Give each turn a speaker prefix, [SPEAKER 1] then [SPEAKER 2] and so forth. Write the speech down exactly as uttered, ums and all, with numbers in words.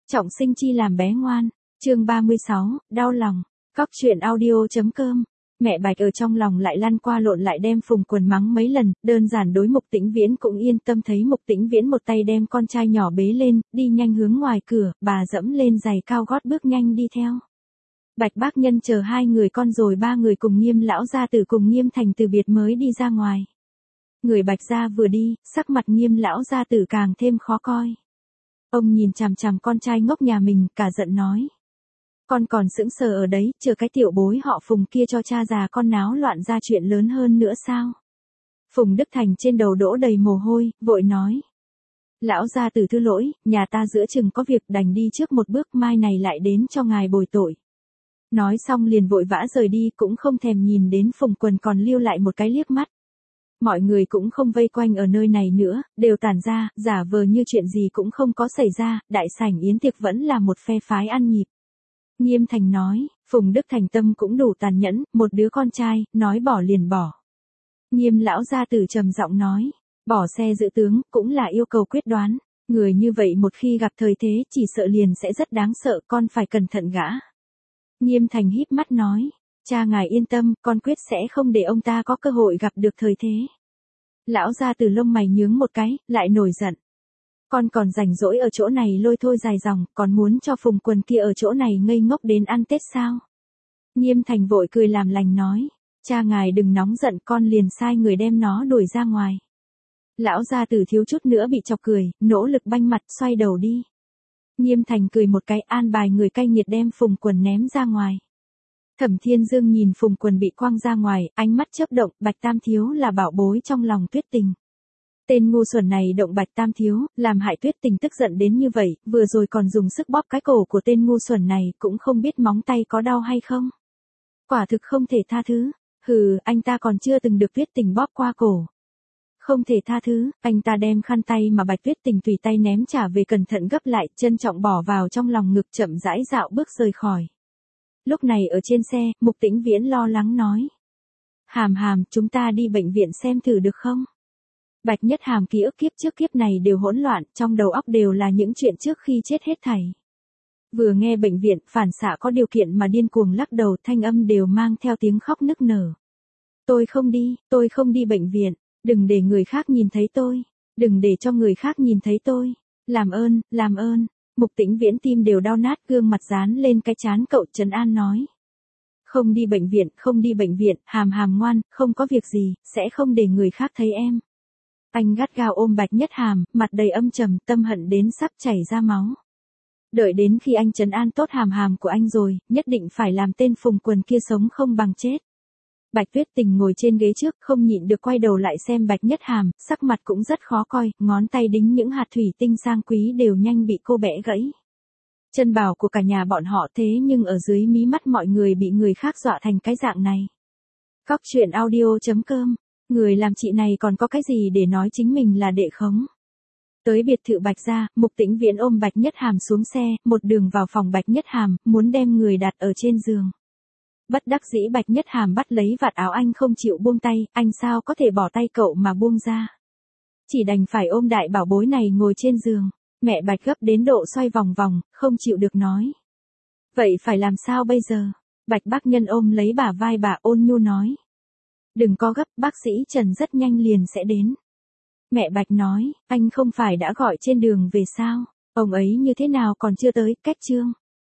[SPEAKER 1] Trọng sinh chi làm bé ngoan. Chương ba mươi sáu, đau lòng. Cóc truyện audio.com. Mẹ Bạch ở trong lòng lại lăn qua lộn lại đem Phùng Quần mắng mấy lần, đơn giản đối Mục Tĩnh Viễn cũng yên tâm thấy Mục Tĩnh Viễn một tay đem con trai nhỏ bế lên, đi nhanh hướng ngoài cửa, bà dẫm lên giày cao gót bước nhanh đi theo. Bạch bác nhân chờ hai người con rồi ba người cùng Nghiêm lão gia tử cùng Nghiêm Thành từ biệt mới đi ra ngoài. Người Bạch gia vừa đi, sắc mặt Nghiêm lão gia tử càng thêm khó coi. Ông nhìn chằm chằm con trai ngốc nhà mình, cả giận nói. Con còn sững sờ ở đấy, chờ cái tiểu bối họ Phùng kia cho cha già con náo loạn ra chuyện lớn hơn nữa sao? Phùng Đức Thành trên đầu đổ đầy mồ hôi, vội nói. Lão gia tử thứ lỗi, nhà ta giữa chừng có việc đành đi trước một bước, mai này lại đến cho ngài bồi tội. Nói xong liền vội vã rời đi, cũng không thèm nhìn đến Phùng Quần còn lưu lại một cái liếc mắt. Mọi người cũng không vây quanh ở nơi này nữa, đều tản ra, giả vờ như chuyện gì cũng không có xảy ra, đại sảnh yến tiệc vẫn là một phe phái ăn nhịp. Nghiêm Thành nói, Phùng Đức Thành tâm cũng đủ tàn nhẫn, một đứa con trai, nói bỏ liền bỏ. Nghiêm lão gia tử trầm giọng nói, bỏ xe giữ tướng, cũng là yêu cầu quyết đoán, người như vậy một khi gặp thời thế chỉ sợ liền sẽ rất đáng sợ, con phải cẩn thận gã. Nghiêm Thành híp mắt nói, cha ngài yên tâm, con quyết sẽ không để ông ta có cơ hội gặp được thời thế. Lão gia tử lông mày nhướng một cái, lại nổi giận. Con còn rảnh rỗi ở chỗ này lôi thôi dài dòng, còn muốn cho Phùng Quần kia ở chỗ này ngây ngốc đến ăn Tết sao? Nghiêm Thành vội cười làm lành nói, cha ngài đừng nóng giận, con liền sai người đem nó đuổi ra ngoài. Lão gia tử thiếu chút nữa bị chọc cười, nỗ lực banh mặt xoay đầu đi. Nghiêm Thành cười một cái, an bài người cay nghiệt đem Phùng Quần ném ra ngoài. Thẩm Thiên Dương nhìn Phùng Quần bị quăng ra ngoài, ánh mắt chớp động, Bạch Tam Thiếu là bảo bối trong lòng Tuyết Tình. Tên ngu xuẩn này động Bạch Tam Thiếu, làm hại Tuyết Tình tức giận đến như vậy, vừa rồi còn dùng sức bóp cái cổ của tên ngu xuẩn này, cũng không biết móng tay có đau hay không. Quả thực không thể tha thứ, hừ, anh ta còn chưa từng được Tuyết Tình bóp qua cổ. Không thể tha thứ, anh ta đem khăn tay mà Bạch Tuyết Tình tùy tay ném trả về cẩn thận gấp lại, trân trọng bỏ vào trong lòng ngực, chậm rãi dạo bước rời khỏi. Lúc này ở trên xe, Mục Tĩnh Viễn lo lắng nói. Hàm Hàm, chúng ta đi bệnh viện xem thử được không? Bạch Nhất Hàm ký ức kiếp trước kiếp này đều hỗn loạn, trong đầu óc đều là những chuyện trước khi chết hết thảy. Vừa nghe bệnh viện, phản xạ có điều kiện mà điên cuồng lắc đầu, thanh âm đều mang theo tiếng khóc nức nở. Tôi không đi, tôi không đi bệnh viện, đừng để người khác nhìn thấy tôi, đừng để cho người khác nhìn thấy tôi, làm ơn, làm ơn. Mục Tĩnh Viễn tim đều đau nát, gương mặt dán lên cái trán cậu trấn an nói. Không đi bệnh viện, không đi bệnh viện, Hàm Hàm ngoan, không có việc gì, sẽ không để người khác thấy em. Anh gắt gao ôm Bạch Nhất Hàm, mặt đầy âm trầm, tâm hận đến sắp chảy ra máu. Đợi đến khi anh trấn an tốt Hàm Hàm của anh rồi, nhất định phải làm tên Phùng Quần kia sống không bằng chết. Bạch Tuyết Tình ngồi trên ghế trước, không nhịn được quay đầu lại xem Bạch Nhất Hàm, sắc mặt cũng rất khó coi, ngón tay đính những hạt thủy tinh sang quý đều nhanh bị cô bẻ gãy. Chân bảo của cả nhà bọn họ thế nhưng ở dưới mí mắt mọi người bị người khác dọa thành cái dạng này. Cóc truyện audio.com, người làm chị này còn có cái gì để nói chính mình là đệ khống. Tới biệt thự Bạch gia, Mục Tĩnh Viễn ôm Bạch Nhất Hàm xuống xe, một đường vào phòng Bạch Nhất Hàm, muốn đem người đặt ở trên giường. Bất đắc dĩ Bạch Nhất Hàm bắt lấy vạt áo anh không chịu buông tay, anh sao có thể bỏ tay cậu mà buông ra. Chỉ đành phải ôm đại bảo bối này ngồi trên giường, mẹ Bạch gấp đến độ xoay vòng vòng, không chịu được nói. Vậy phải làm sao bây giờ? Bạch bác nhân ôm lấy bả vai bà ôn nhu nói. Đừng có gấp, bác sĩ Trần rất nhanh liền sẽ đến. Mẹ Bạch nói, anh không phải đã gọi trên đường về sao, ông ấy như thế nào còn chưa tới, cách chương.